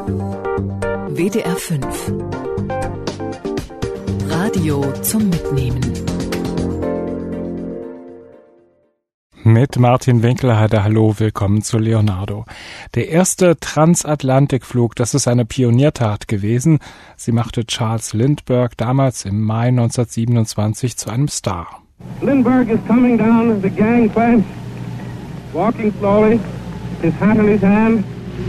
WDR 5 Radio zum Mitnehmen. Mit Martin Winkelheide, hallo, willkommen zu Leonardo. Der erste Transatlantikflug, das ist eine Pioniertat gewesen. Sie machte Charles Lindbergh damals im Mai 1927 zu einem Star. Lindbergh is coming down the gangplank, walking slowly, his hat in his hand.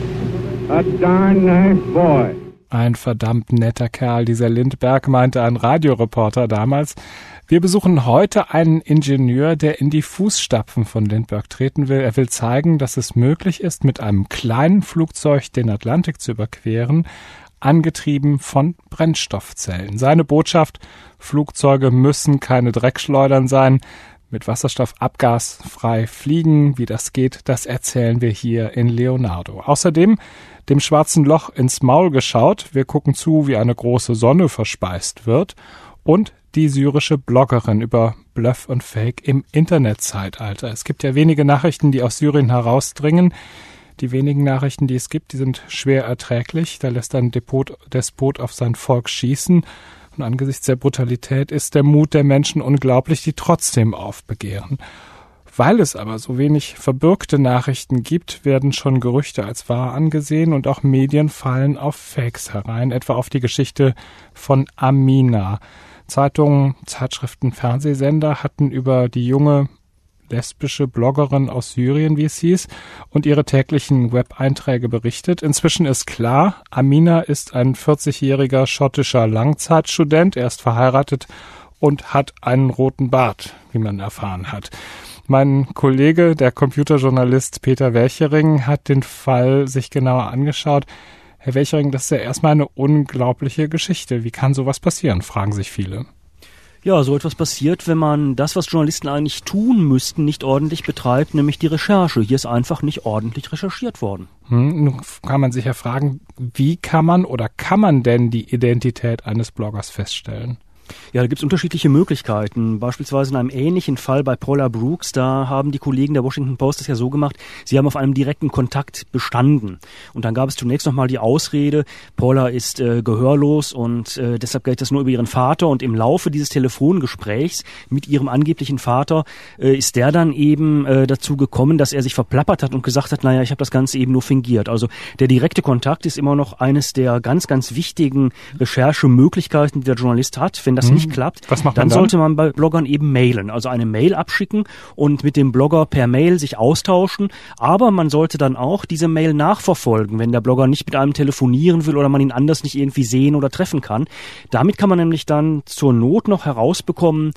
A darn nice boy. Ein verdammt netter Kerl, dieser Lindbergh, meinte ein Radioreporter damals. Wir besuchen heute einen Ingenieur, der in die Fußstapfen von Lindbergh treten will. Er will zeigen, dass es möglich ist, mit einem kleinen Flugzeug den Atlantik zu überqueren, angetrieben von Brennstoffzellen. Seine Botschaft: Flugzeuge müssen keine Dreckschleudern sein, mit Wasserstoff abgasfrei fliegen. Wie das geht, das erzählen wir hier in Leonardo. Außerdem dem schwarzen Loch ins Maul geschaut. Wir gucken zu, wie eine große Sonne verspeist wird. Und die syrische Bloggerin über Bluff und Fake im Internetzeitalter. Es gibt ja wenige Nachrichten, die aus Syrien herausdringen. Die wenigen Nachrichten, die es gibt, die sind schwer erträglich. Da lässt ein Despot auf sein Volk schießen. Und angesichts der Brutalität ist der Mut der Menschen unglaublich, die trotzdem aufbegehren. Weil es aber so wenig verbürgte Nachrichten gibt, werden schon Gerüchte als wahr angesehen und auch Medien fallen auf Fakes herein, etwa auf die Geschichte von Amina. Zeitungen, Zeitschriften, Fernsehsender hatten über die junge lesbische Bloggerin aus Syrien, wie es hieß, und ihre täglichen Web-Einträge berichtet. Inzwischen ist klar, Amina ist ein 40-jähriger schottischer Langzeitstudent. Er ist verheiratet und hat einen roten Bart, wie man erfahren hat. Mein Kollege, der Computerjournalist Peter Welchering, hat den Fall sich genauer angeschaut. Herr Welchering, das ist ja erstmal eine unglaubliche Geschichte. Wie kann sowas passieren, fragen sich viele. Ja, so etwas passiert, wenn man das, was Journalisten eigentlich tun müssten, nicht ordentlich betreibt, nämlich die Recherche. Hier ist einfach nicht ordentlich recherchiert worden. Nun kann man sich ja fragen, wie kann man denn die Identität eines Bloggers feststellen? Ja, da gibt's unterschiedliche Möglichkeiten. Beispielsweise in einem ähnlichen Fall bei Paula Brooks, da haben die Kollegen der Washington Post das ja so gemacht, sie haben auf einem direkten Kontakt bestanden. Und dann gab es zunächst nochmal die Ausrede, Paula ist gehörlos und deshalb geht das nur über ihren Vater. Und im Laufe dieses Telefongesprächs mit ihrem angeblichen Vater ist der dann eben dazu gekommen, dass er sich verplappert hat und gesagt hat, naja, ich habe das Ganze eben nur fingiert. Also der direkte Kontakt ist immer noch eines der ganz, ganz wichtigen Recherchemöglichkeiten, die der Journalist hat. Wenn das nicht klappt, dann sollte man bei Bloggern eben mailen, also eine Mail abschicken und mit dem Blogger per Mail sich austauschen. Aber man sollte dann auch diese Mail nachverfolgen, wenn der Blogger nicht mit einem telefonieren will oder man ihn anders nicht irgendwie sehen oder treffen kann. Damit kann man nämlich dann zur Not noch herausbekommen,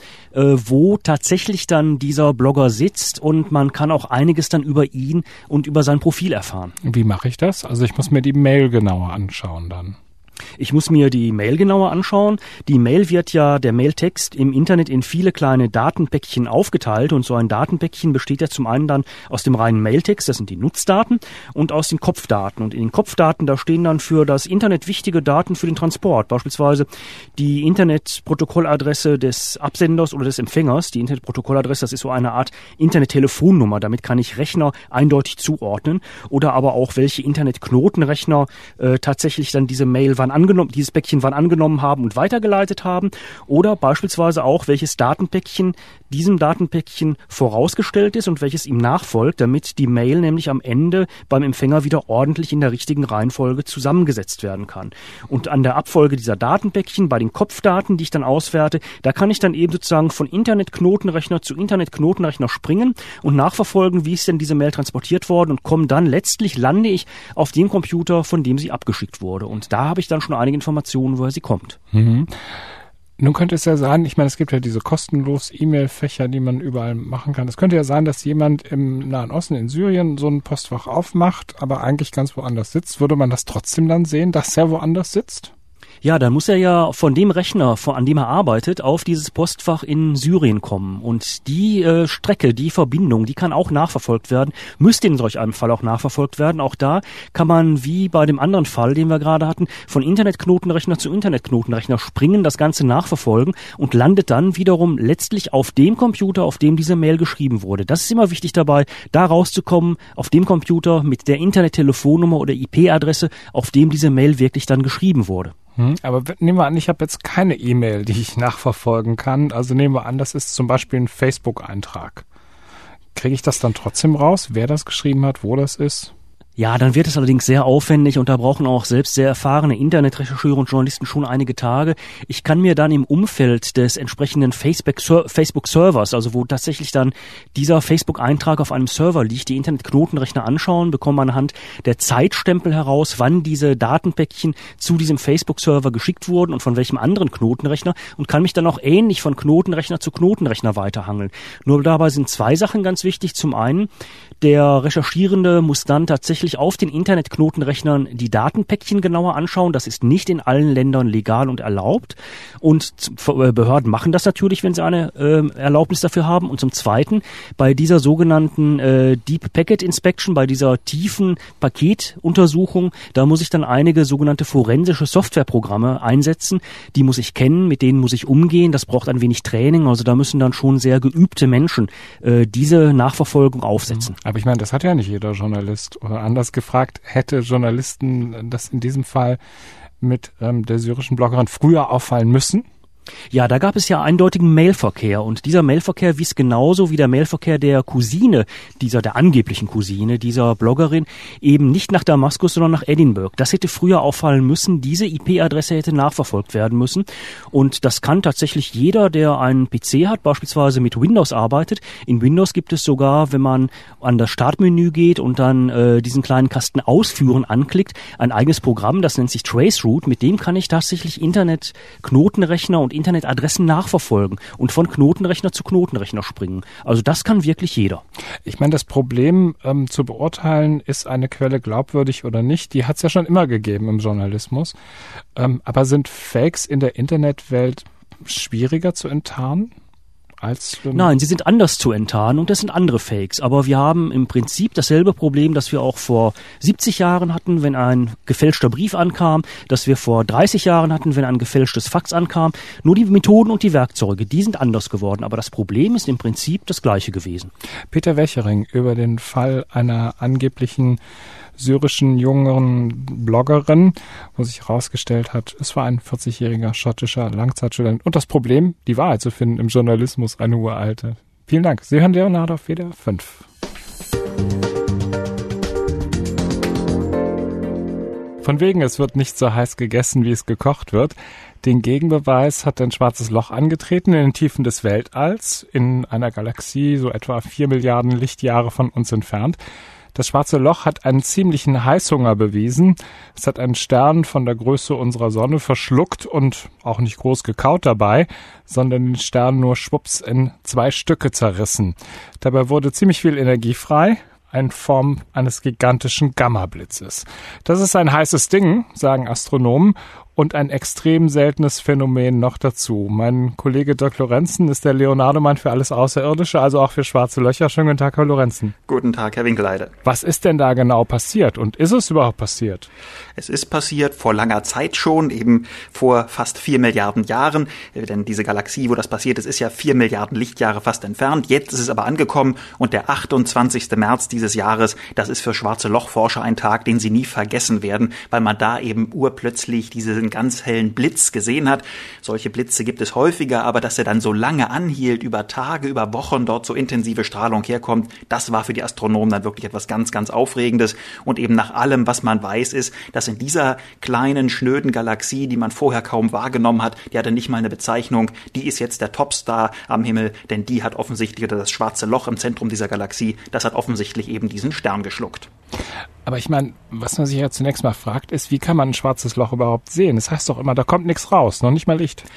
wo tatsächlich dann dieser Blogger sitzt, und man kann auch einiges dann über ihn und über sein Profil erfahren. Wie mache ich das? Also ich muss mir die Mail genauer anschauen dann. Ich muss mir die Mail genauer anschauen. Die Mail wird ja, der Mailtext im Internet, in viele kleine Datenpäckchen aufgeteilt, und so ein Datenpäckchen besteht ja zum einen dann aus dem reinen Mailtext, das sind die Nutzdaten, und aus den Kopfdaten. Und in den Kopfdaten, da stehen dann für das Internet wichtige Daten für den Transport, beispielsweise die Internetprotokolladresse des Absenders oder des Empfängers. Die Internetprotokolladresse, das ist so eine Art Internettelefonnummer, damit kann ich Rechner eindeutig zuordnen, oder aber auch welche Internetknotenrechner tatsächlich dann diese Mail dieses Päckchen wann angenommen haben und weitergeleitet haben, oder beispielsweise auch, welches Datenpäckchen diesem Datenpäckchen vorausgestellt ist und welches ihm nachfolgt, damit die Mail nämlich am Ende beim Empfänger wieder ordentlich in der richtigen Reihenfolge zusammengesetzt werden kann. Und an der Abfolge dieser Datenpäckchen, bei den Kopfdaten, die ich dann auswerte, da kann ich dann eben sozusagen von Internetknotenrechner zu Internetknotenrechner springen und nachverfolgen, wie ist denn diese Mail transportiert worden, und lande ich auf dem Computer, von dem sie abgeschickt wurde. Und da habe ich dann schon einige Informationen, woher sie kommt. Mhm. Nun könnte es ja sein, ich meine, es gibt ja diese kostenlos E-Mail-Fächer, die man überall machen kann. Es könnte ja sein, dass jemand im Nahen Osten, in Syrien, so ein Postfach aufmacht, aber eigentlich ganz woanders sitzt. Würde man das trotzdem dann sehen, dass er woanders sitzt? Ja, dann muss er ja von dem Rechner, an dem er arbeitet, auf dieses Postfach in Syrien kommen. Und die Strecke, die Verbindung, die kann auch nachverfolgt werden, müsste in solch einem Fall auch nachverfolgt werden. Auch da kann man, wie bei dem anderen Fall, den wir gerade hatten, von Internetknotenrechner zu Internetknotenrechner springen, das Ganze nachverfolgen und landet dann wiederum letztlich auf dem Computer, auf dem diese Mail geschrieben wurde. Das ist immer wichtig dabei, da rauszukommen, auf dem Computer mit der Internettelefonnummer oder IP-Adresse, auf dem diese Mail wirklich dann geschrieben wurde. Aber nehmen wir an, ich habe jetzt keine E-Mail, die ich nachverfolgen kann. Also nehmen wir an, das ist zum Beispiel ein Facebook-Eintrag. Kriege ich das dann trotzdem raus, wer das geschrieben hat, wo das ist? Ja, dann wird es allerdings sehr aufwendig und da brauchen auch selbst sehr erfahrene Internetrechercheure und Journalisten schon einige Tage. Ich kann mir dann im Umfeld des entsprechenden Facebook-Servers, also wo tatsächlich dann dieser Facebook-Eintrag auf einem Server liegt, die Internetknotenrechner anschauen, bekomme anhand der Zeitstempel heraus, wann diese Datenpäckchen zu diesem Facebook-Server geschickt wurden und von welchem anderen Knotenrechner und kann mich dann auch ähnlich von Knotenrechner zu Knotenrechner weiterhangeln. Nur dabei sind zwei Sachen ganz wichtig. Zum einen, der Recherchierende muss dann tatsächlich auf den Internetknotenrechnern die Datenpäckchen genauer anschauen. Das ist nicht in allen Ländern legal und erlaubt. Und Behörden machen das natürlich, wenn sie eine Erlaubnis dafür haben. Und zum Zweiten, bei dieser sogenannten Deep Packet Inspection, bei dieser tiefen Paketuntersuchung, da muss ich dann einige sogenannte forensische Softwareprogramme einsetzen. Die muss ich kennen, mit denen muss ich umgehen. Das braucht ein wenig Training. Also da müssen dann schon sehr geübte Menschen diese Nachverfolgung aufsetzen. Aber ich meine, das hat ja nicht jeder Journalist. Oder anders gefragt, hätte Journalisten das in diesem Fall mit der syrischen Bloggerin früher auffallen müssen? Ja, da gab es ja eindeutigen Mailverkehr und dieser Mailverkehr wies genauso wie der Mailverkehr der Cousine, der angeblichen Cousine dieser Bloggerin, eben nicht nach Damaskus, sondern nach Edinburgh. Das hätte früher auffallen müssen, diese IP-Adresse hätte nachverfolgt werden müssen und das kann tatsächlich jeder, der einen PC hat, beispielsweise mit Windows arbeitet. In Windows gibt es sogar, wenn man an das Startmenü geht und dann diesen kleinen Kasten Ausführen anklickt, ein eigenes Programm, das nennt sich Traceroute, mit dem kann ich tatsächlich Internet-Knotenrechner und Internetadressen nachverfolgen und von Knotenrechner zu Knotenrechner springen. Also das kann wirklich jeder. Ich meine, das Problem zu beurteilen, ist eine Quelle glaubwürdig oder nicht, die hat es ja schon immer gegeben im Journalismus. Aber sind Fakes in der Internetwelt schwieriger zu enttarnen? Nein, sie sind anders zu enttarnen und das sind andere Fakes. Aber wir haben im Prinzip dasselbe Problem, das wir auch vor 70 Jahren hatten, wenn ein gefälschter Brief ankam, das wir vor 30 Jahren hatten, wenn ein gefälschtes Fax ankam. Nur die Methoden und die Werkzeuge, die sind anders geworden. Aber das Problem ist im Prinzip das gleiche gewesen. Peter Wechering über den Fall einer angeblichen syrischen jungen Bloggerin, wo sich herausgestellt hat, es war ein 40-jähriger schottischer Langzeitstudent. Und das Problem, die Wahrheit zu finden im Journalismus, eine uralte. Vielen Dank. Sie hören Leonhard auf WDR 5. Von wegen, es wird nicht so heiß gegessen, wie es gekocht wird. Den Gegenbeweis hat ein schwarzes Loch angetreten in den Tiefen des Weltalls, in einer Galaxie so etwa 4 Milliarden Lichtjahre von uns entfernt. Das schwarze Loch hat einen ziemlichen Heißhunger bewiesen. Es hat einen Stern von der Größe unserer Sonne verschluckt und auch nicht groß gekaut dabei, sondern den Stern nur schwupps in 2 Stücke zerrissen. Dabei wurde ziemlich viel Energie frei, in Form eines gigantischen Gamma-Blitzes. Das ist ein heißes Ding, sagen Astronomen, und ein extrem seltenes Phänomen noch dazu. Mein Kollege Dirk Lorenzen ist der Leonardo-Mann für alles Außerirdische, also auch für schwarze Löcher. Schönen guten Tag, Herr Lorenzen. Guten Tag, Herr Winkelheide. Was ist denn da genau passiert und ist es überhaupt passiert? Es ist passiert vor langer Zeit schon, eben vor fast 4 Milliarden Jahren, denn diese Galaxie, wo das passiert ist, ist ja 4 Milliarden Lichtjahre fast entfernt. Jetzt ist es aber angekommen und der 28. März dieses Jahres, das ist für schwarze Lochforscher ein Tag, den sie nie vergessen werden, weil man da eben urplötzlich diesen ganz hellen Blitz gesehen hat. Solche Blitze gibt es häufiger, aber dass er dann so lange anhielt, über Tage, über Wochen dort so intensive Strahlung herkommt, das war für die Astronomen dann wirklich etwas ganz, ganz Aufregendes. Und eben nach allem, was man weiß, ist, dass in dieser kleinen, schnöden Galaxie, die man vorher kaum wahrgenommen hat, die hatte nicht mal eine Bezeichnung, die ist jetzt der Topstar am Himmel, denn die hat offensichtlich, das schwarze Loch im Zentrum dieser Galaxie, das hat offensichtlich eben diesen Stern geschluckt. Aber ich meine, was man sich ja zunächst mal fragt, ist, wie kann man ein schwarzes Loch überhaupt sehen? Das heißt doch immer, da kommt nichts raus, noch nicht mal Licht.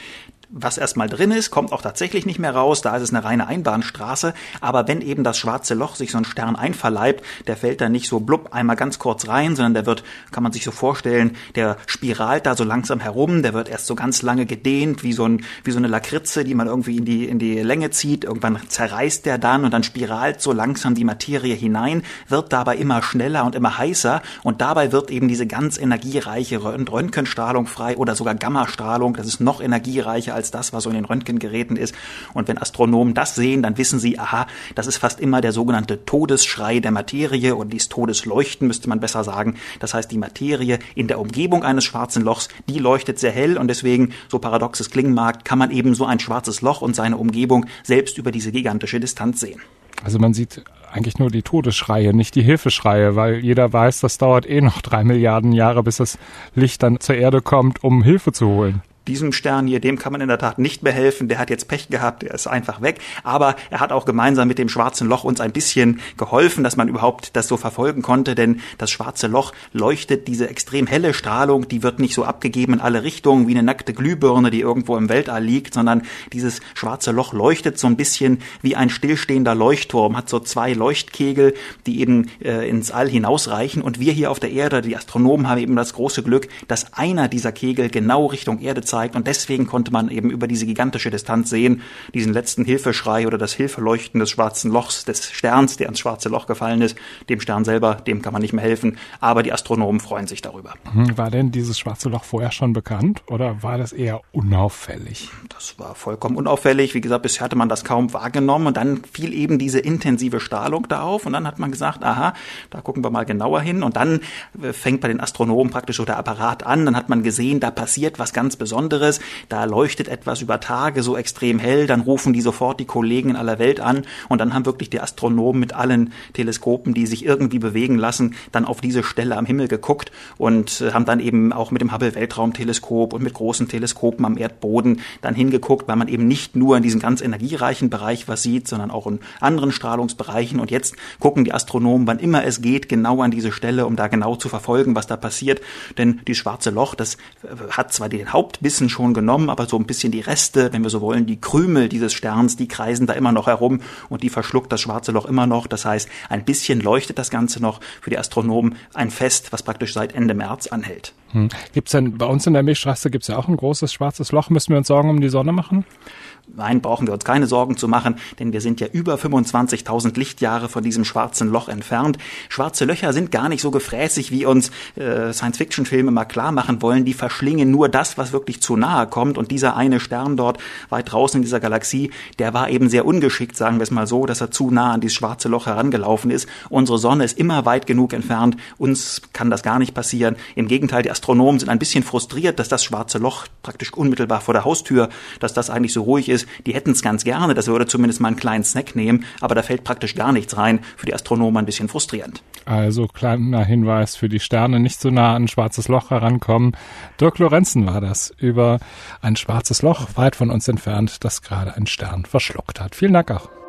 was erstmal drin ist, kommt auch tatsächlich nicht mehr raus, da ist es eine reine Einbahnstraße, aber wenn eben das schwarze Loch sich so ein Stern einverleibt, der fällt da nicht so blub einmal ganz kurz rein, sondern der wird, kann man sich so vorstellen, der spiralt da so langsam herum, der wird erst so ganz lange gedehnt, wie so eine Lakritze, die man irgendwie in die Länge zieht, irgendwann zerreißt der dann und dann spiralt so langsam die Materie hinein, wird dabei immer schneller und immer heißer und dabei wird eben diese ganz energiereiche Röntgenstrahlung frei oder sogar Gammastrahlung, das ist noch energiereicher als das, was so in den Röntgengeräten ist. Und wenn Astronomen das sehen, dann wissen sie, aha, das ist fast immer der sogenannte Todesschrei der Materie oder dieses Todesleuchten, müsste man besser sagen. Das heißt, die Materie in der Umgebung eines schwarzen Lochs, die leuchtet sehr hell und deswegen, so paradox es klingen mag, kann man eben so ein schwarzes Loch und seine Umgebung selbst über diese gigantische Distanz sehen. Also man sieht eigentlich nur die Todesschreie, nicht die Hilfeschreie, weil jeder weiß, das dauert noch 3 Milliarden Jahre, bis das Licht dann zur Erde kommt, um Hilfe zu holen. Diesem Stern hier, dem kann man in der Tat nicht mehr helfen, der hat jetzt Pech gehabt, der ist einfach weg, aber er hat auch gemeinsam mit dem schwarzen Loch uns ein bisschen geholfen, dass man überhaupt das so verfolgen konnte, denn das schwarze Loch leuchtet diese extrem helle Strahlung, die wird nicht so abgegeben in alle Richtungen wie eine nackte Glühbirne, die irgendwo im Weltall liegt, sondern dieses schwarze Loch leuchtet so ein bisschen wie ein stillstehender Leuchtturm, hat so 2 Leuchtkegel, die eben ins All hinausreichen und wir hier auf der Erde, die Astronomen, haben eben das große Glück, dass einer dieser Kegel genau Richtung Erde zeigt und deswegen konnte man eben über diese gigantische Distanz sehen, diesen letzten Hilfeschrei oder das Hilfeleuchten des schwarzen Lochs, des Sterns, der ins schwarze Loch gefallen ist. Dem Stern selber, dem kann man nicht mehr helfen, aber die Astronomen freuen sich darüber. War denn dieses schwarze Loch vorher schon bekannt oder war das eher unauffällig? Das war vollkommen unauffällig. Wie gesagt, bisher hatte man das kaum wahrgenommen und dann fiel eben diese intensive Strahlung da auf und dann hat man gesagt, aha, da gucken wir mal genauer hin und dann fängt bei den Astronomen praktisch so der Apparat an, dann hat man gesehen, da passiert was ganz Besonderes. Da leuchtet etwas über Tage so extrem hell, dann rufen die sofort die Kollegen in aller Welt an und dann haben wirklich die Astronomen mit allen Teleskopen, die sich irgendwie bewegen lassen, dann auf diese Stelle am Himmel geguckt und haben dann eben auch mit dem Hubble-Weltraumteleskop und mit großen Teleskopen am Erdboden dann hingeguckt, weil man eben nicht nur in diesem ganz energiereichen Bereich was sieht, sondern auch in anderen Strahlungsbereichen und jetzt gucken die Astronomen, wann immer es geht, genau an diese Stelle, um da genau zu verfolgen, was da passiert, denn die schwarze Loch, das hat zwar den Hauptbissen schon genommen, aber so ein bisschen die Reste, wenn wir so wollen, die Krümel dieses Sterns, die kreisen da immer noch herum und die verschluckt das schwarze Loch immer noch. Das heißt, ein bisschen leuchtet das Ganze noch für die Astronomen, ein Fest, was praktisch seit Ende März anhält. Gibt's denn bei uns in der Milchstraße gibt's ja auch ein großes schwarzes Loch? Müssen wir uns Sorgen um die Sonne machen? Nein, brauchen wir uns keine Sorgen zu machen, denn wir sind ja über 25.000 Lichtjahre von diesem schwarzen Loch entfernt. Schwarze Löcher sind gar nicht so gefräßig, wie uns Science-Fiction-Filme mal klar machen wollen. Die verschlingen nur das, was wirklich zu nahe kommt. Und dieser eine Stern dort weit draußen in dieser Galaxie, der war eben sehr ungeschickt, sagen wir es mal so, dass er zu nah an dieses schwarze Loch herangelaufen ist. Unsere Sonne ist immer weit genug entfernt. Uns kann das gar nicht passieren. Im Gegenteil, die Astronomen sind ein bisschen frustriert, dass das schwarze Loch praktisch unmittelbar vor der Haustür, dass das eigentlich so ruhig ist. Die hätten es ganz gerne, das würde zumindest mal einen kleinen Snack nehmen, aber da fällt praktisch gar nichts rein. Für die Astronomen ein bisschen frustrierend. Also kleiner Hinweis für die Sterne, nicht so nah an ein schwarzes Loch herankommen. Dirk Lorenzen war das über ein schwarzes Loch weit von uns entfernt, das gerade ein Stern verschluckt hat. Vielen Dank auch.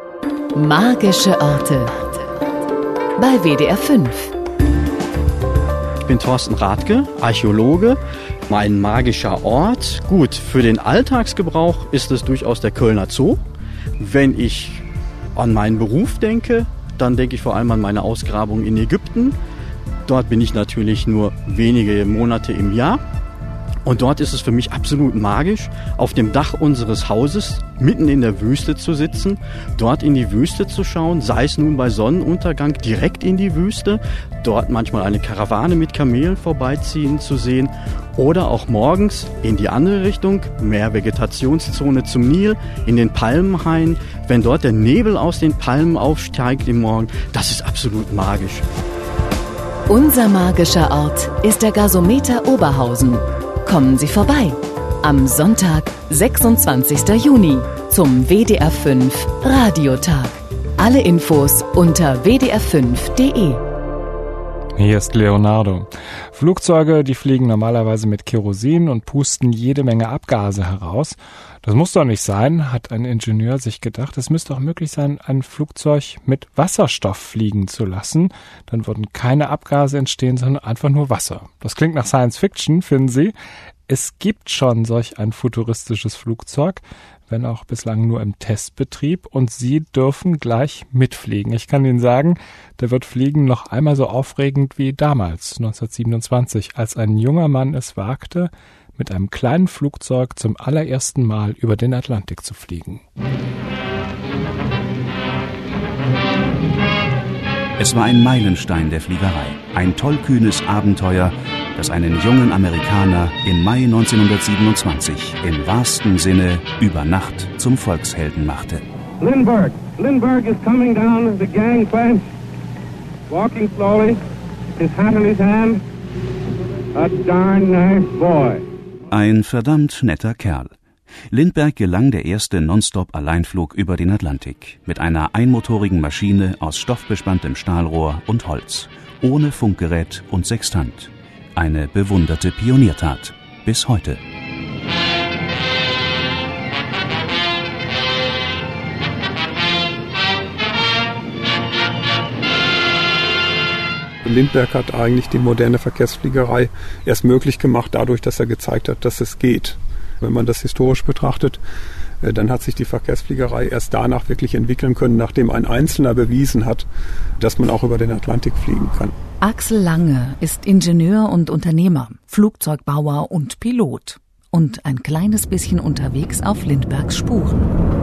Magische Orte bei WDR 5. Ich bin Thorsten Rathke, Archäologe. Mein magischer Ort. Gut, für den Alltagsgebrauch ist es durchaus der Kölner Zoo. Wenn ich an meinen Beruf denke, dann denke ich vor allem an meine Ausgrabung in Ägypten. Dort bin ich natürlich nur wenige Monate im Jahr. Und dort ist es für mich absolut magisch, auf dem Dach unseres Hauses mitten in der Wüste zu sitzen, dort in die Wüste zu schauen, sei es nun bei Sonnenuntergang direkt in die Wüste, dort manchmal eine Karawane mit Kamelen vorbeiziehen zu sehen oder auch morgens in die andere Richtung, mehr Vegetationszone zum Nil, in den Palmenhain, wenn dort der Nebel aus den Palmen aufsteigt im Morgen, das ist absolut magisch. Unser magischer Ort ist der Gasometer Oberhausen. Kommen Sie vorbei. Am Sonntag, 26. Juni, zum WDR 5 Radiotag. Alle Infos unter wdr5.de. Hier ist Leonardo. Flugzeuge, die fliegen normalerweise mit Kerosin und pusten jede Menge Abgase heraus. Das muss doch nicht sein, hat ein Ingenieur sich gedacht. Es müsste auch möglich sein, ein Flugzeug mit Wasserstoff fliegen zu lassen. Dann würden keine Abgase entstehen, sondern einfach nur Wasser. Das klingt nach Science Fiction, finden Sie? Es gibt schon solch ein futuristisches Flugzeug, wenn auch bislang nur im Testbetrieb, und Sie dürfen gleich mitfliegen. Ich kann Ihnen sagen, da wird Fliegen noch einmal so aufregend wie damals, 1927, als ein junger Mann es wagte, mit einem kleinen Flugzeug zum allerersten Mal über den Atlantik zu fliegen. Es war ein Meilenstein der Fliegerei, ein tollkühnes Abenteuer, das einen jungen Amerikaner im Mai 1927 im wahrsten Sinne über Nacht zum Volkshelden machte. Lindbergh is coming down the gangplank, walking slowly, his hat in his hand. A darn nice boy. Ein verdammt netter Kerl. Lindbergh gelang der erste Nonstop-Alleinflug über den Atlantik mit einer einmotorigen Maschine aus stoffbespanntem Stahlrohr und Holz, ohne Funkgerät und Sextant. Eine bewunderte Pioniertat bis heute. Lindbergh hat eigentlich die moderne Verkehrsfliegerei erst möglich gemacht, dadurch, dass er gezeigt hat, dass es geht. Wenn man das historisch betrachtet, dann hat sich die Verkehrsfliegerei erst danach wirklich entwickeln können, nachdem ein Einzelner bewiesen hat, dass man auch über den Atlantik fliegen kann. Axel Lange ist Ingenieur und Unternehmer, Flugzeugbauer und Pilot und ein kleines bisschen unterwegs auf Lindberghs Spuren.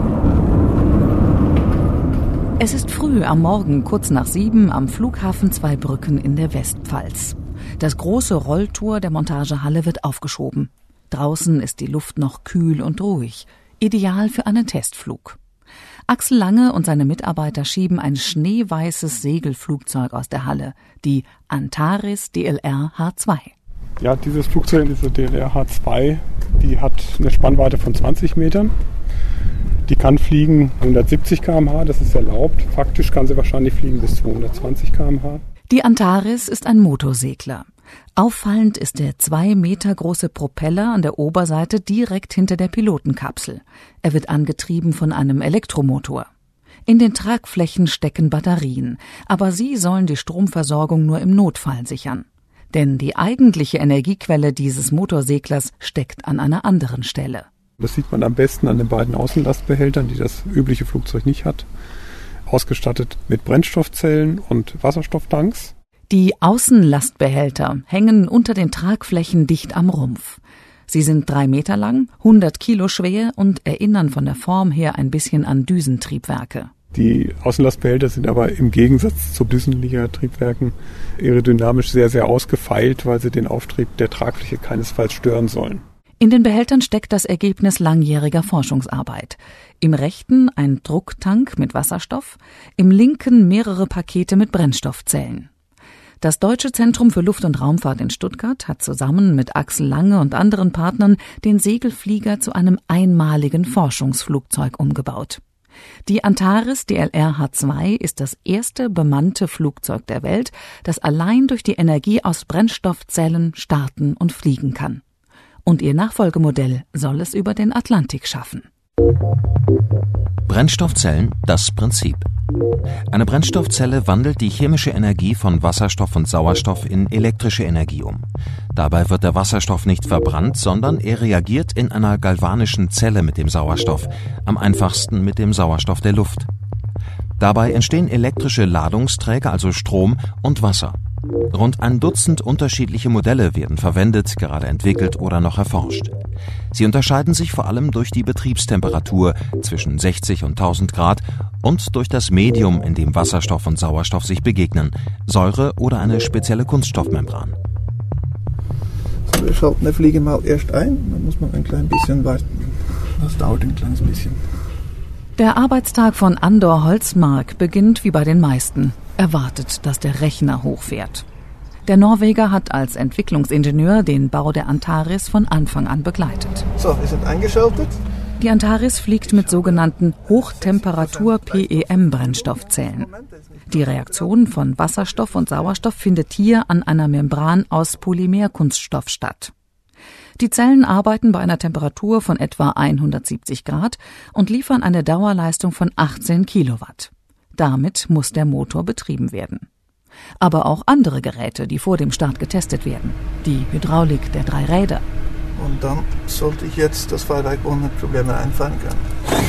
Es ist früh am Morgen, kurz nach 7, am Flughafen Zweibrücken in der Westpfalz. Das große Rolltor der Montagehalle wird aufgeschoben. Draußen ist die Luft noch kühl und ruhig, ideal für einen Testflug. Axel Lange und seine Mitarbeiter schieben ein schneeweißes Segelflugzeug aus der Halle, die Antares DLR H2. Ja, dieses Flugzeug, diese DLR H2, die hat eine Spannweite von 20 Metern. Die kann fliegen 170 km/h, das ist erlaubt. Faktisch kann sie wahrscheinlich fliegen bis 220 km/h. Die Antares ist ein Motorsegler. Auffallend ist der 2 Meter große Propeller an der Oberseite direkt hinter der Pilotenkapsel. Er wird angetrieben von einem Elektromotor. In den Tragflächen stecken Batterien, aber sie sollen die Stromversorgung nur im Notfall sichern. Denn die eigentliche Energiequelle dieses Motorseglers steckt an einer anderen Stelle. Das sieht man am besten an den beiden Außenlastbehältern, die das übliche Flugzeug nicht hat. Ausgestattet mit Brennstoffzellen und Wasserstofftanks. Die Außenlastbehälter hängen unter den Tragflächen dicht am Rumpf. Sie sind 3 Meter lang, 100 Kilo schwer und erinnern von der Form her ein bisschen an Düsentriebwerke. Die Außenlastbehälter sind aber im Gegensatz zu Düsenliegertriebwerken aerodynamisch sehr, sehr ausgefeilt, weil sie den Auftrieb der Tragfläche keinesfalls stören sollen. In den Behältern steckt das Ergebnis langjähriger Forschungsarbeit. Im rechten ein Drucktank mit Wasserstoff, im linken mehrere Pakete mit Brennstoffzellen. Das Deutsche Zentrum für Luft- und Raumfahrt in Stuttgart hat zusammen mit Axel Lange und anderen Partnern den Segelflieger zu einem einmaligen Forschungsflugzeug umgebaut. Die Antares DLR H2 ist das erste bemannte Flugzeug der Welt, das allein durch die Energie aus Brennstoffzellen starten und fliegen kann. Und ihr Nachfolgemodell soll es über den Atlantik schaffen. Brennstoffzellen, das Prinzip. Eine Brennstoffzelle wandelt die chemische Energie von Wasserstoff und Sauerstoff in elektrische Energie um. Dabei wird der Wasserstoff nicht verbrannt, sondern er reagiert in einer galvanischen Zelle mit dem Sauerstoff, am einfachsten mit dem Sauerstoff der Luft. Dabei entstehen elektrische Ladungsträger, also Strom und Wasser. Rund ein Dutzend unterschiedliche Modelle werden verwendet, gerade entwickelt oder noch erforscht. Sie unterscheiden sich vor allem durch die Betriebstemperatur zwischen 60 und 1000 Grad und durch das Medium, in dem Wasserstoff und Sauerstoff sich begegnen, Säure oder eine spezielle Kunststoffmembran. So, wir schalten der Fliege mal erst ein, dann muss man ein klein bisschen warten. Das dauert ein kleines bisschen. Der Arbeitstag von Andor Holzmark beginnt wie bei den meisten. Er wartet, dass der Rechner hochfährt. Der Norweger hat als Entwicklungsingenieur den Bau der Antares von Anfang an begleitet. So, wir sind eingeschaltet. Die Antares fliegt mit sogenannten Hochtemperatur-PEM-Brennstoffzellen. Die Reaktion von Wasserstoff und Sauerstoff findet hier an einer Membran aus Polymerkunststoff statt. Die Zellen arbeiten bei einer Temperatur von etwa 170 Grad und liefern eine Dauerleistung von 18 Kilowatt. Damit muss der Motor betrieben werden. Aber auch andere Geräte, die vor dem Start getestet werden. Die Hydraulik der 3 Räder Und dann sollte ich jetzt das Fahrwerk ohne Probleme einfahren können.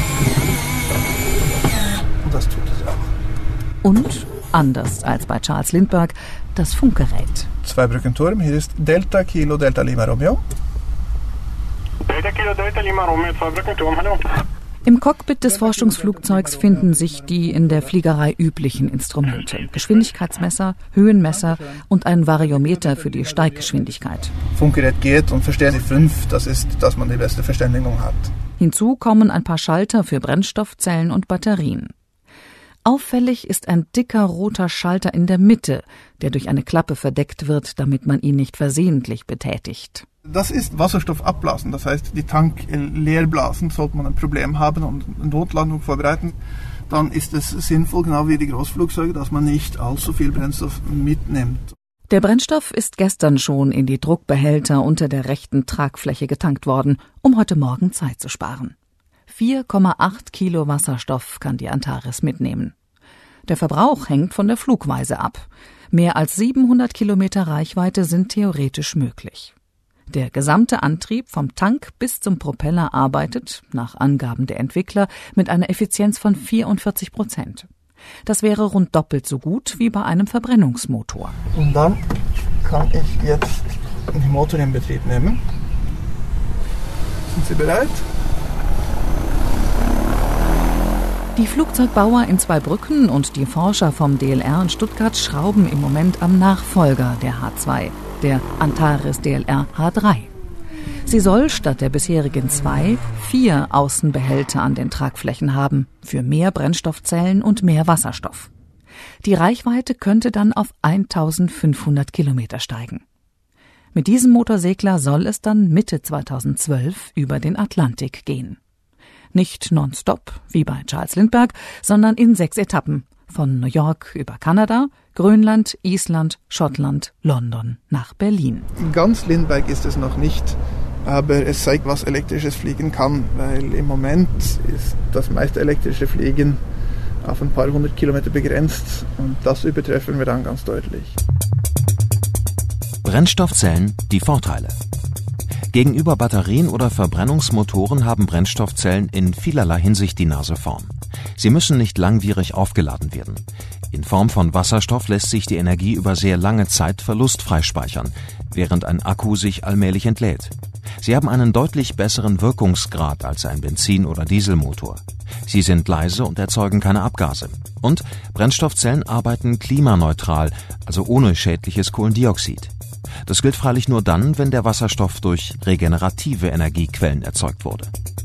Und das tut es auch. Und, anders als bei Charles Lindbergh, das Funkgerät. Zweibrückenturm, hier ist Delta Kilo Delta Lima Romeo. Delta Kilo Delta Lima Romeo, Zweibrückenturm, hallo. Im Cockpit des Forschungsflugzeugs finden sich die in der Fliegerei üblichen Instrumente. Geschwindigkeitsmesser, Höhenmesser und ein Variometer für die Steiggeschwindigkeit. Funkgerät geht und Verstärker 5, das ist, dass man die beste Verständigung hat. Hinzu kommen ein paar Schalter für Brennstoffzellen und Batterien. Auffällig ist ein dicker roter Schalter in der Mitte, der durch eine Klappe verdeckt wird, damit man ihn nicht versehentlich betätigt. Das ist Wasserstoff abblasen, das heißt die Tank leer blasen, sollte man ein Problem haben und eine Notlandung vorbereiten. Dann ist es sinnvoll, genau wie die Großflugzeuge, dass man nicht allzu viel Brennstoff mitnimmt. Der Brennstoff ist gestern schon in die Druckbehälter unter der rechten Tragfläche getankt worden, um heute Morgen Zeit zu sparen. 4,8 Kilo Wasserstoff kann die Antares mitnehmen. Der Verbrauch hängt von der Flugweise ab. Mehr als 700 Kilometer Reichweite sind theoretisch möglich. Der gesamte Antrieb vom Tank bis zum Propeller arbeitet, nach Angaben der Entwickler, mit einer Effizienz von 44%. Das wäre rund doppelt so gut wie bei einem Verbrennungsmotor. Und dann kann ich jetzt den Motor in Betrieb nehmen. Sind Sie bereit? Die Flugzeugbauer in Zweibrücken und die Forscher vom DLR in Stuttgart schrauben im Moment am Nachfolger der H2, der Antares DLR H3. Sie soll statt der bisherigen 2 4 Außenbehälter an den Tragflächen haben, für mehr Brennstoffzellen und mehr Wasserstoff. Die Reichweite könnte dann auf 1500 Kilometer steigen. Mit diesem Motorsegler soll es dann Mitte 2012 über den Atlantik gehen. Nicht nonstop, wie bei Charles Lindbergh, sondern in 6 Etappen, von New York über Kanada, Grönland, Island, Schottland, London nach Berlin. Ganz Lindbergh ist es noch nicht, aber es zeigt, was elektrisches Fliegen kann, weil im Moment ist das meiste elektrische Fliegen auf ein paar 100 Kilometer begrenzt und das übertreffen wir dann ganz deutlich. Brennstoffzellen, die Vorteile. Gegenüber Batterien oder Verbrennungsmotoren haben Brennstoffzellen in vielerlei Hinsicht die Nase vorn. Sie müssen nicht langwierig aufgeladen werden. In Form von Wasserstoff lässt sich die Energie über sehr lange Zeit verlustfrei speichern, während ein Akku sich allmählich entlädt. Sie haben einen deutlich besseren Wirkungsgrad als ein Benzin- oder Dieselmotor. Sie sind leise und erzeugen keine Abgase. Und Brennstoffzellen arbeiten klimaneutral, also ohne schädliches Kohlendioxid. Das gilt freilich nur dann, wenn der Wasserstoff durch regenerative Energiequellen erzeugt wurde.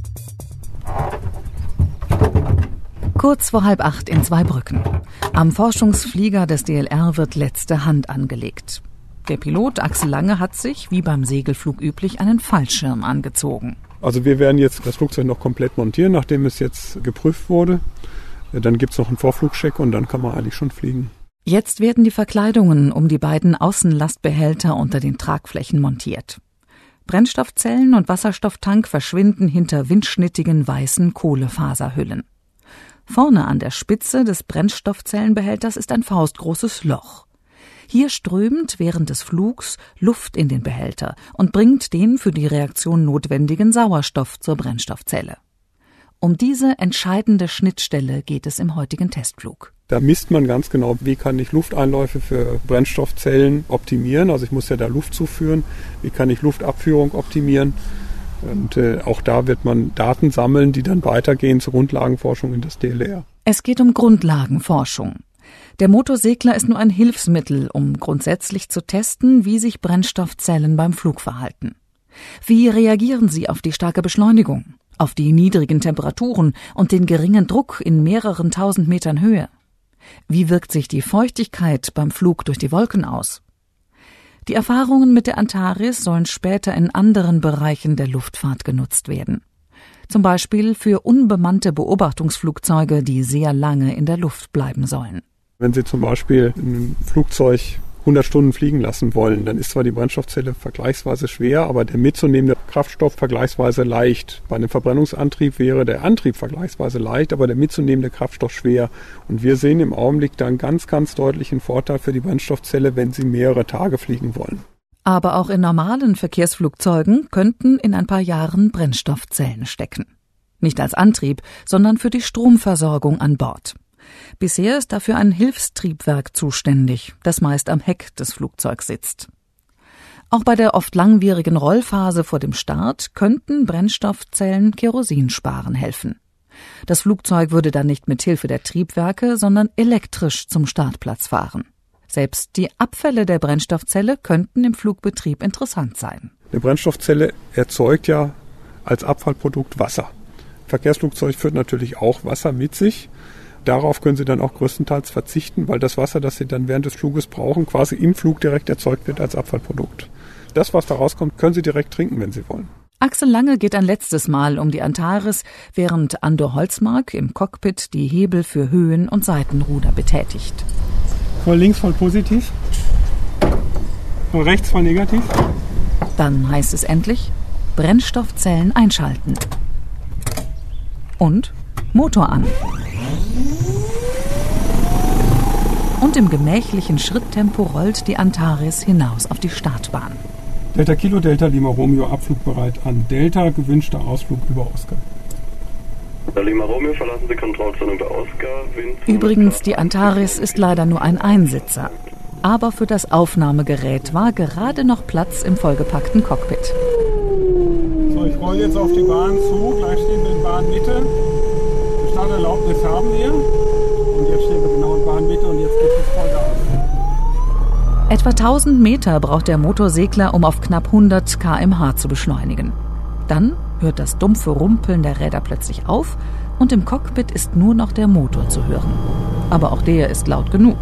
Kurz vor 7:30 in Zweibrücken. Am Forschungsflieger des DLR wird letzte Hand angelegt. Der Pilot Axel Lange hat sich, wie beim Segelflug üblich, einen Fallschirm angezogen. Also wir werden jetzt das Flugzeug noch komplett montieren, nachdem es jetzt geprüft wurde. Dann gibt es noch einen Vorflugcheck und dann kann man eigentlich schon fliegen. Jetzt werden die Verkleidungen um die beiden Außenlastbehälter unter den Tragflächen montiert. Brennstoffzellen und Wasserstofftank verschwinden hinter windschnittigen weißen Kohlefaserhüllen. Vorne an der Spitze des Brennstoffzellenbehälters ist ein faustgroßes Loch. Hier strömt während des Flugs Luft in den Behälter und bringt den für die Reaktion notwendigen Sauerstoff zur Brennstoffzelle. Um diese entscheidende Schnittstelle geht es im heutigen Testflug. Da misst man ganz genau, wie kann ich Lufteinläufe für Brennstoffzellen optimieren. Also ich muss ja da Luft zuführen. Wie kann ich Luftabführung optimieren? Und auch da wird man Daten sammeln, die dann weitergehen zur Grundlagenforschung in das DLR. Es geht um Grundlagenforschung. Der Motorsegler ist nur ein Hilfsmittel, um grundsätzlich zu testen, wie sich Brennstoffzellen beim Flug verhalten. Wie reagieren sie auf die starke Beschleunigung, auf die niedrigen Temperaturen und den geringen Druck in mehreren tausend Metern Höhe? Wie wirkt sich die Feuchtigkeit beim Flug durch die Wolken aus? Die Erfahrungen mit der Antares sollen später in anderen Bereichen der Luftfahrt genutzt werden. Zum Beispiel für unbemannte Beobachtungsflugzeuge, die sehr lange in der Luft bleiben sollen. Wenn Sie zum Beispiel ein Flugzeug 100 Stunden fliegen lassen wollen, dann ist zwar die Brennstoffzelle vergleichsweise schwer, aber der mitzunehmende Kraftstoff vergleichsweise leicht. Bei einem Verbrennungsantrieb wäre der Antrieb vergleichsweise leicht, aber der mitzunehmende Kraftstoff schwer. Und wir sehen im Augenblick da einen ganz, ganz deutlichen Vorteil für die Brennstoffzelle, wenn sie mehrere Tage fliegen wollen. Aber auch in normalen Verkehrsflugzeugen könnten in ein paar Jahren Brennstoffzellen stecken. Nicht als Antrieb, sondern für die Stromversorgung an Bord. Bisher ist dafür ein Hilfstriebwerk zuständig, das meist am Heck des Flugzeugs sitzt. Auch bei der oft langwierigen Rollphase vor dem Start könnten Brennstoffzellen Kerosinsparen helfen. Das Flugzeug würde dann nicht mit Hilfe der Triebwerke, sondern elektrisch zum Startplatz fahren. Selbst die Abfälle der Brennstoffzelle könnten im Flugbetrieb interessant sein. Eine Brennstoffzelle erzeugt ja als Abfallprodukt Wasser. Ein Verkehrsflugzeug führt natürlich auch Wasser mit sich. Darauf können Sie dann auch größtenteils verzichten, weil das Wasser, das Sie dann während des Fluges brauchen, quasi im Flug direkt erzeugt wird als Abfallprodukt. Das, was da rauskommt, können Sie direkt trinken, wenn Sie wollen. Axel Lange geht ein letztes Mal um die Antares, während Andor Holzmark im Cockpit die Hebel für Höhen- und Seitenruder betätigt. Voll links, voll positiv. Voll rechts, voll negativ. Dann heißt es endlich, Brennstoffzellen einschalten. Und Motor an. Und im gemächlichen Schritttempo rollt die Antares hinaus auf die Startbahn. Delta Kilo, Delta Lima Romeo, abflugbereit an Delta, gewünschter Ausflug über Oscar. Lima Romeo, verlassen Sie Kontrollzone über Oscar. Übrigens, die Antares ist leider nur ein Einsitzer. Aber für das Aufnahmegerät war gerade noch Platz im vollgepackten Cockpit. So, ich rolle jetzt auf die Bahn zu. Gleich stehen wir in Bahnmitte. Starterlaubnis haben wir. Und jetzt stehen wir genau in Bahnmitte und jetzt geht es Vollgas. Etwa 1000 Meter braucht der Motorsegler, um auf knapp 100 km/h zu beschleunigen. Dann hört das dumpfe Rumpeln der Räder plötzlich auf und im Cockpit ist nur noch der Motor zu hören. Aber auch der ist laut genug.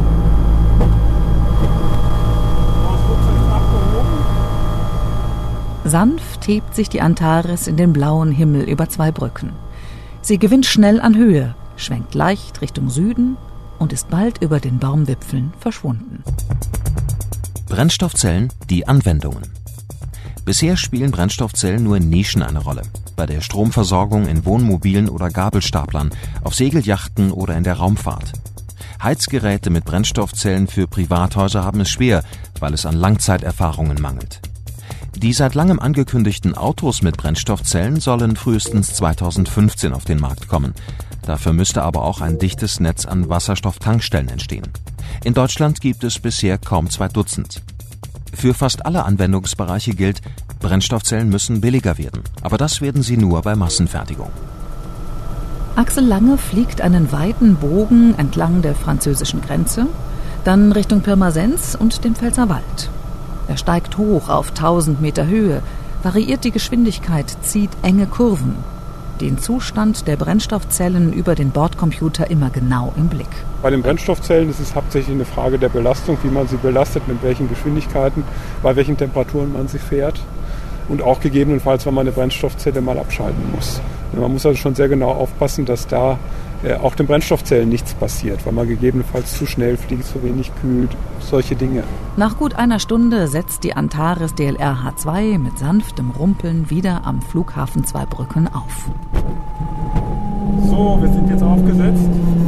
Sanft hebt sich die Antares in den blauen Himmel über 2 Brücken. Sie gewinnt schnell an Höhe, schwenkt leicht Richtung Süden und ist bald über den Baumwipfeln verschwunden. Brennstoffzellen, die Anwendungen. Bisher spielen Brennstoffzellen nur in Nischen eine Rolle. Bei der Stromversorgung in Wohnmobilen oder Gabelstaplern, auf Segelyachten oder in der Raumfahrt. Heizgeräte mit Brennstoffzellen für Privathäuser haben es schwer, weil es an Langzeiterfahrungen mangelt. Die seit langem angekündigten Autos mit Brennstoffzellen sollen frühestens 2015 auf den Markt kommen. Dafür müsste aber auch ein dichtes Netz an Wasserstofftankstellen entstehen. In Deutschland gibt es bisher kaum 2 Dutzend. Für fast alle Anwendungsbereiche gilt, Brennstoffzellen müssen billiger werden. Aber das werden sie nur bei Massenfertigung. Axel Lange fliegt einen weiten Bogen entlang der französischen Grenze, dann Richtung Pirmasens und dem Pfälzerwald. Er steigt hoch auf 1000 Meter Höhe, variiert die Geschwindigkeit, zieht enge Kurven. Den Zustand der Brennstoffzellen über den Bordcomputer immer genau im Blick. Bei den Brennstoffzellen ist es hauptsächlich eine Frage der Belastung, wie man sie belastet, mit welchen Geschwindigkeiten, bei welchen Temperaturen man sie fährt und auch gegebenenfalls, wenn man eine Brennstoffzelle mal abschalten muss. Man muss also schon sehr genau aufpassen, dass da auch den Brennstoffzellen nichts passiert, weil man gegebenenfalls zu schnell fliegt, zu wenig kühlt, solche Dinge. Nach gut einer Stunde setzt die Antares DLR H2 mit sanftem Rumpeln wieder am Flughafen Zweibrücken auf. So, wir sind jetzt aufgesetzt.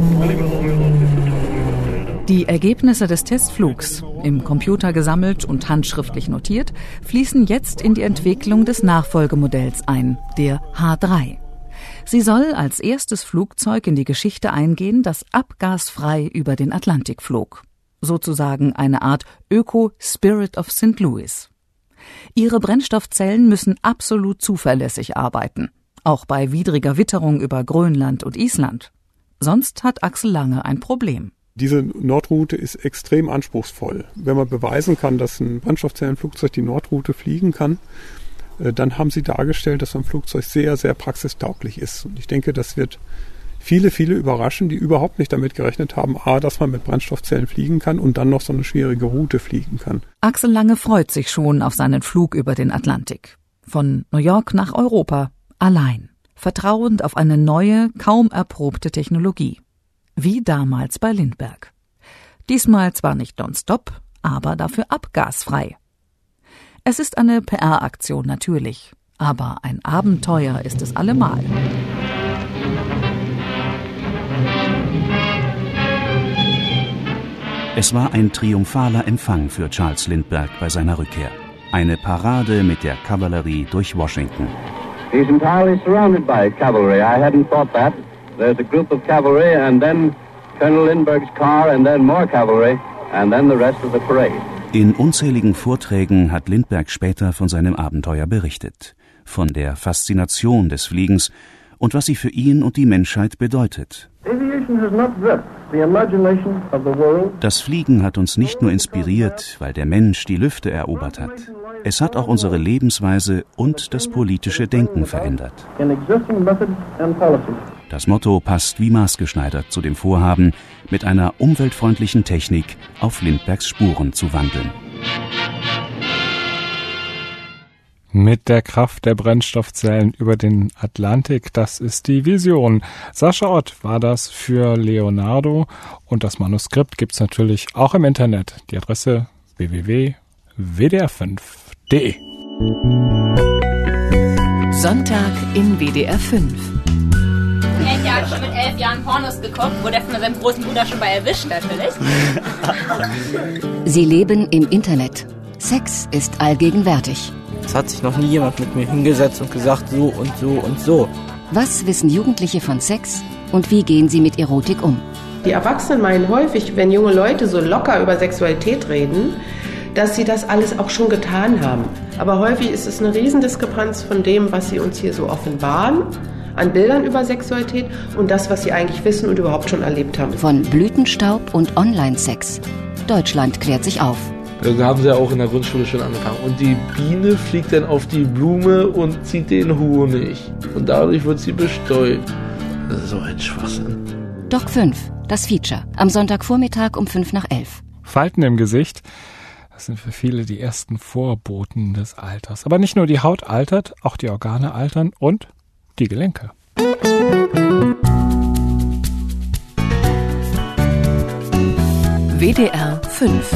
Die Ergebnisse des Testflugs, im Computer gesammelt und handschriftlich notiert, fließen jetzt in die Entwicklung des Nachfolgemodells ein, der H3. Sie soll als erstes Flugzeug in die Geschichte eingehen, das abgasfrei über den Atlantik flog. Sozusagen eine Art Öko-Spirit of St. Louis. Ihre Brennstoffzellen müssen absolut zuverlässig arbeiten, auch bei widriger Witterung über Grönland und Island. Sonst hat Axel Lange ein Problem. Diese Nordroute ist extrem anspruchsvoll. Wenn man beweisen kann, dass ein Brennstoffzellenflugzeug die Nordroute fliegen kann, dann haben sie dargestellt, dass so ein Flugzeug sehr, sehr praxistauglich ist. Und ich denke, das wird viele, viele überraschen, die überhaupt nicht damit gerechnet haben, dass man mit Brennstoffzellen fliegen kann und dann noch so eine schwierige Route fliegen kann. Axel Lange freut sich schon auf seinen Flug über den Atlantik. Von New York nach Europa, allein, vertrauend auf eine neue, kaum erprobte Technologie. Wie damals bei Lindbergh. Diesmal zwar nicht nonstop, aber dafür abgasfrei. Es ist eine PR-Aktion natürlich, aber ein Abenteuer ist es allemal. Es war ein triumphaler Empfang für Charles Lindbergh bei seiner Rückkehr. Eine Parade mit der Kavallerie durch Washington. He's entirely surrounded by cavalry. I hadn't thought that. There's a group of cavalry and then Colonel Lindbergh's car and then more cavalry and then the rest of the parade. In unzähligen Vorträgen hat Lindbergh später von seinem Abenteuer berichtet, von der Faszination des Fliegens und was sie für ihn und die Menschheit bedeutet. Das Fliegen hat uns nicht nur inspiriert, weil der Mensch die Lüfte erobert hat. Es hat auch unsere Lebensweise und das politische Denken verändert. Das Motto passt wie maßgeschneidert zu dem Vorhaben, mit einer umweltfreundlichen Technik auf Lindberghs Spuren zu wandeln. Mit der Kraft der Brennstoffzellen über den Atlantik, das ist die Vision. Sascha Ott war das für Leonardo und das Manuskript gibt's natürlich auch im Internet. Die Adresse www.wdr5.de. Sonntag in WDR 5. Ich habe schon mit 11 Jahren Pornos geguckt, wurde von seinem großen Bruder schon bei erwischt natürlich. Sie leben im Internet. Sex ist allgegenwärtig. Es hat sich noch nie jemand mit mir hingesetzt und gesagt, so und so und so. Was wissen Jugendliche von Sex und wie gehen sie mit Erotik um? Die Erwachsenen meinen häufig, wenn junge Leute so locker über Sexualität reden, dass sie das alles auch schon getan haben. Aber häufig ist es eine Riesendiskrepanz von dem, was sie uns hier so offenbaren, an Bildern über Sexualität und das, was sie eigentlich wissen und überhaupt schon erlebt haben. Von Blütenstaub und Online-Sex. Deutschland klärt sich auf. Das haben sie ja auch in der Grundschule schon angefangen. Und die Biene fliegt dann auf die Blume und zieht den Honig. Und dadurch wird sie bestäubt. Das ist so ein Schwachsinn. Doc 5, das Feature. Am Sonntagvormittag um 11:05. Falten im Gesicht, das sind für viele die ersten Vorboten des Alters. Aber nicht nur die Haut altert, auch die Organe altern und die Gelenke. WDR 5.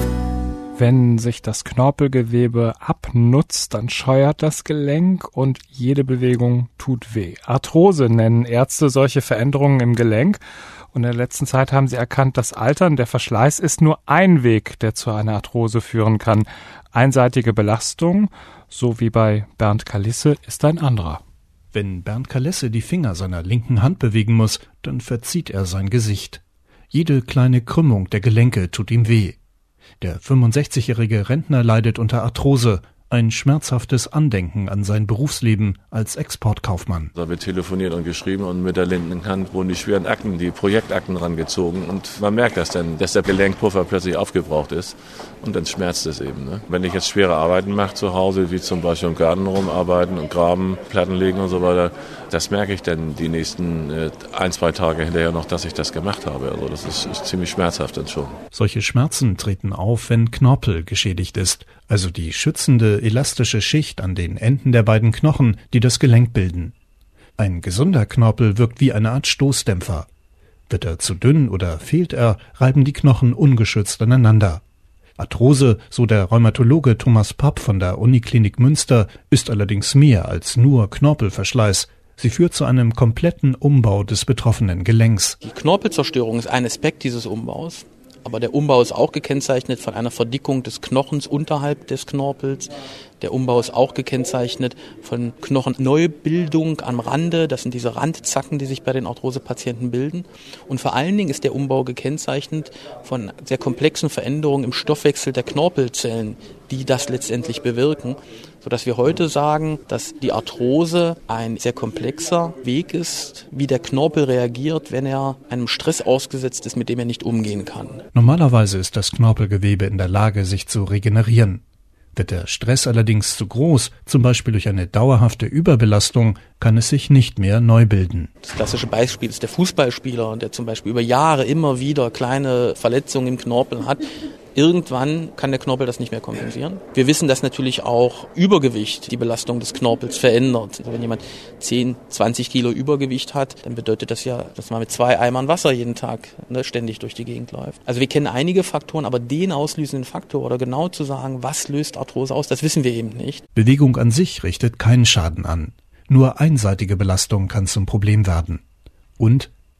Wenn sich das Knorpelgewebe abnutzt, dann scheuert das Gelenk und jede Bewegung tut weh. Arthrose nennen Ärzte solche Veränderungen im Gelenk. Und in der letzten Zeit haben sie erkannt, dass Altern, der Verschleiß, ist nur ein Weg, der zu einer Arthrose führen kann. Einseitige Belastung, so wie bei Bernd Kalisse, ist ein anderer. Wenn Bernd Kalisse die Finger seiner linken Hand bewegen muss, dann verzieht er sein Gesicht. Jede kleine Krümmung der Gelenke tut ihm weh. Der 65-jährige Rentner leidet unter Arthrose, ein schmerzhaftes Andenken an sein Berufsleben als Exportkaufmann. Da wird telefoniert und geschrieben und mit der linken Hand wurden die schweren Akten, die Projektakten rangezogen und man merkt das dann, dass der Gelenkpuffer plötzlich aufgebraucht ist und dann schmerzt es eben. Ne? Wenn ich jetzt schwere Arbeiten mache zu Hause, wie zum Beispiel im Garten rumarbeiten und graben, Platten legen und so weiter, das merke ich dann die nächsten 1-2 Tage hinterher noch, dass ich das gemacht habe. Also das ist ziemlich schmerzhaft dann schon. Solche Schmerzen treten auf, wenn Knorpel geschädigt ist, also die schützende, elastische Schicht an den Enden der beiden Knochen, die das Gelenk bilden. Ein gesunder Knorpel wirkt wie eine Art Stoßdämpfer. Wird er zu dünn oder fehlt er, reiben die Knochen ungeschützt aneinander. Arthrose, so der Rheumatologe Thomas Papp von der Uniklinik Münster, ist allerdings mehr als nur Knorpelverschleiß. Sie führt zu einem kompletten Umbau des betroffenen Gelenks. Die Knorpelzerstörung ist ein Aspekt dieses Umbaus. Aber der Umbau ist auch gekennzeichnet von einer Verdickung des Knochens unterhalb des Knorpels. Der Umbau ist auch gekennzeichnet von Knochenneubildung am Rande. Das sind diese Randzacken, die sich bei den Arthrosepatienten bilden. Und vor allen Dingen ist der Umbau gekennzeichnet von sehr komplexen Veränderungen im Stoffwechsel der Knorpelzellen, die das letztendlich bewirken, sodass wir heute sagen, dass die Arthrose ein sehr komplexer Weg ist, wie der Knorpel reagiert, wenn er einem Stress ausgesetzt ist, mit dem er nicht umgehen kann. Normalerweise ist das Knorpelgewebe in der Lage, sich zu regenerieren. Wird der Stress allerdings zu groß, zum Beispiel durch eine dauerhafte Überbelastung, kann es sich nicht mehr neu bilden. Das klassische Beispiel ist der Fußballspieler, der zum Beispiel über Jahre immer wieder kleine Verletzungen im Knorpel hat. Irgendwann kann der Knorpel das nicht mehr kompensieren. Wir wissen, dass natürlich auch Übergewicht die Belastung des Knorpels verändert. Also wenn jemand 10, 20 Kilo Übergewicht hat, dann bedeutet das ja, dass man mit 2 Eimern Wasser jeden Tag ständig durch die Gegend läuft. Also wir kennen einige Faktoren, aber den auslösenden Faktor oder genau zu sagen, was löst Arthrose aus, das wissen wir eben nicht. Bewegung an sich richtet keinen Schaden an. Nur einseitige Belastung kann zum Problem werden. Und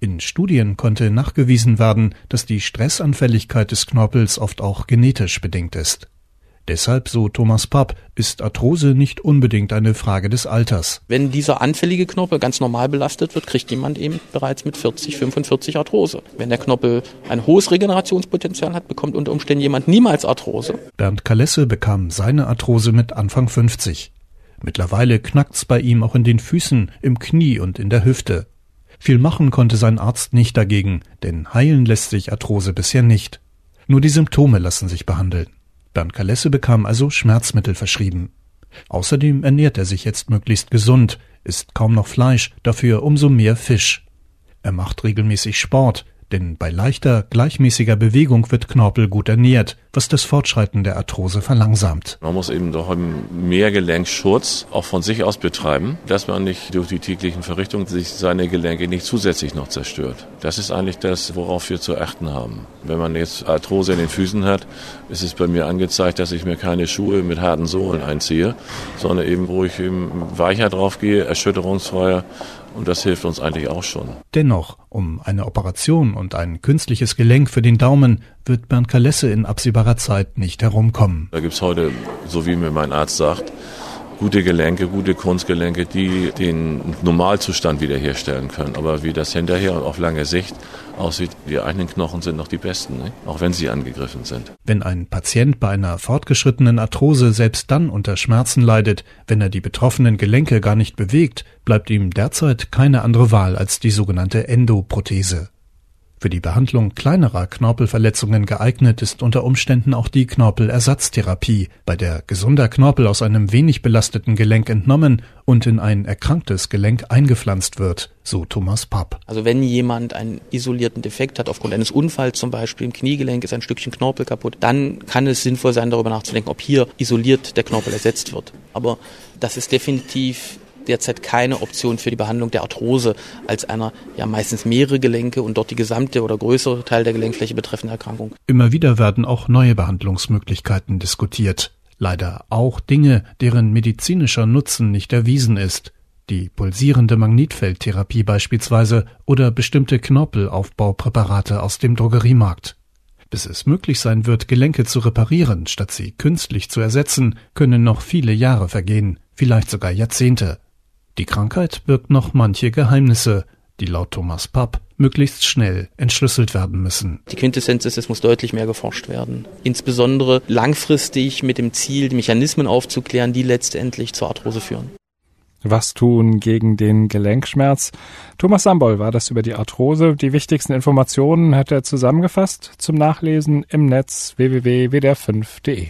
In Studien konnte nachgewiesen werden, dass die Stressanfälligkeit des Knorpels oft auch genetisch bedingt ist. Deshalb, so Thomas Papp, ist Arthrose nicht unbedingt eine Frage des Alters. Wenn dieser anfällige Knorpel ganz normal belastet wird, kriegt jemand eben bereits mit 40, 45 Arthrose. Wenn der Knorpel ein hohes Regenerationspotenzial hat, bekommt unter Umständen jemand niemals Arthrose. Bernd Kalesse bekam seine Arthrose mit Anfang 50. Mittlerweile knackt's bei ihm auch in den Füßen, im Knie und in der Hüfte. Viel machen konnte sein Arzt nicht dagegen, denn heilen lässt sich Arthrose bisher nicht. Nur die Symptome lassen sich behandeln. Bernd Kalesse bekam also Schmerzmittel verschrieben. Außerdem ernährt er sich jetzt möglichst gesund, isst kaum noch Fleisch, dafür umso mehr Fisch. Er macht regelmäßig Sport, denn bei leichter, gleichmäßiger Bewegung wird Knorpel gut ernährt, was das Fortschreiten der Arthrose verlangsamt. Man muss eben doch mehr Gelenkschutz auch von sich aus betreiben, dass man nicht durch die täglichen Verrichtungen sich seine Gelenke nicht zusätzlich noch zerstört. Das ist eigentlich das, worauf wir zu achten haben. Wenn man jetzt Arthrose in den Füßen hat, ist es bei mir angezeigt, dass ich mir keine Schuhe mit harten Sohlen einziehe, sondern eben, wo ich eben weicher drauf gehe, erschütterungsfreier. Und das hilft uns eigentlich auch schon. Dennoch, um eine Operation und ein künstliches Gelenk für den Daumen wird Bernd Kalesse in absehbarer Zeit nicht herumkommen. Da gibt's heute, so wie mir mein Arzt sagt, gute Gelenke, gute Kunstgelenke, die den Normalzustand wiederherstellen können. Aber wie das hinterher und auf lange Sicht aussieht, die eigenen Knochen sind noch die besten, ne? Auch wenn sie angegriffen sind. Wenn ein Patient bei einer fortgeschrittenen Arthrose selbst dann unter Schmerzen leidet, wenn er die betroffenen Gelenke gar nicht bewegt, bleibt ihm derzeit keine andere Wahl als die sogenannte Endoprothese. Für die Behandlung kleinerer Knorpelverletzungen geeignet ist unter Umständen auch die Knorpelersatztherapie, bei der gesunder Knorpel aus einem wenig belasteten Gelenk entnommen und in ein erkranktes Gelenk eingepflanzt wird, so Thomas Papp. Also wenn jemand einen isolierten Defekt hat, aufgrund eines Unfalls zum Beispiel im Kniegelenk ist ein Stückchen Knorpel kaputt, dann kann es sinnvoll sein, darüber nachzudenken, ob hier isoliert der Knorpel ersetzt wird. Aber das ist definitiv derzeit keine Option für die Behandlung der Arthrose als einer ja meistens mehrere Gelenke und dort die gesamte oder größere Teil der Gelenkfläche betreffende Erkrankung. Immer wieder werden auch neue Behandlungsmöglichkeiten diskutiert. Leider auch Dinge, deren medizinischer Nutzen nicht erwiesen ist. Die pulsierende Magnetfeldtherapie beispielsweise oder bestimmte Knorpelaufbaupräparate aus dem Drogeriemarkt. Bis es möglich sein wird, Gelenke zu reparieren, statt sie künstlich zu ersetzen, können noch viele Jahre vergehen, vielleicht sogar Jahrzehnte. Die Krankheit birgt noch manche Geheimnisse, die laut Thomas Papp möglichst schnell entschlüsselt werden müssen. Die Quintessenz ist, es muss deutlich mehr geforscht werden. Insbesondere langfristig mit dem Ziel, die Mechanismen aufzuklären, die letztendlich zur Arthrose führen. Was tun gegen den Gelenkschmerz? Thomas Sambol war das über die Arthrose. Die wichtigsten Informationen hat er zusammengefasst zum Nachlesen im Netz www.wdr5.de.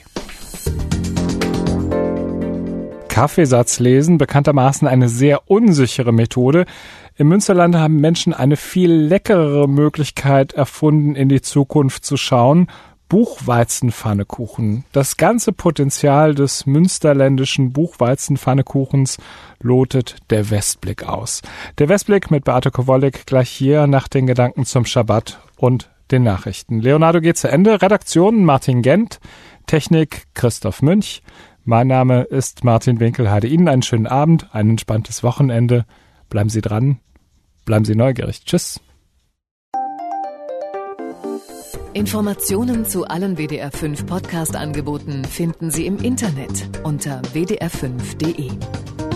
Kaffeesatz lesen, bekanntermaßen eine sehr unsichere Methode. Im Münsterland haben Menschen eine viel leckerere Möglichkeit erfunden, in die Zukunft zu schauen. Buchweizenpfannekuchen. Das ganze Potenzial des münsterländischen Buchweizenpfannekuchens lotet der Westblick aus. Der Westblick mit Beate Kowolek gleich hier nach den Gedanken zum Schabbat und den Nachrichten. Leonardo geht zu Ende. Redaktion Martin Gent. Technik Christoph Münch. Mein Name ist Martin Winkelheide. Ihnen einen schönen Abend, ein entspanntes Wochenende. Bleiben Sie dran, bleiben Sie neugierig. Tschüss. Informationen zu allen WDR5 Podcast-Angeboten finden Sie im Internet unter wdr5.de.